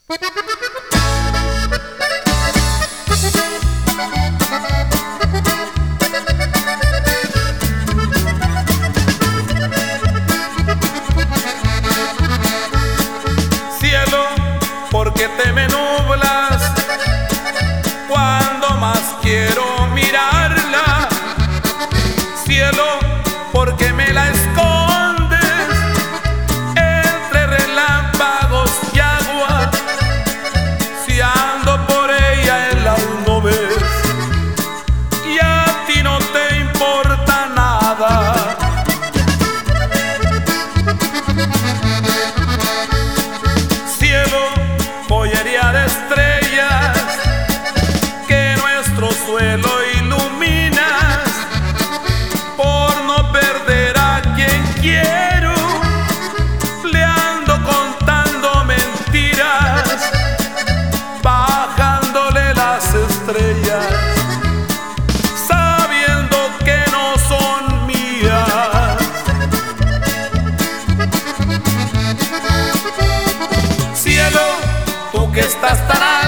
Cielo, ¿por qué te me nublas cuando más quiero mirarla? Cielo, ¿por qué me la escondes entre relámpagos y agua? Si ando por ella en las nubes y a ti no te importa nada. Cielo, joyería de estrellas que nuestro suelo iluminas, por no perder a quien quiero, le ando contando mentiras, bajándole las estrellas, sabiendo que no son mías. Cielo, tú que estás tan alto,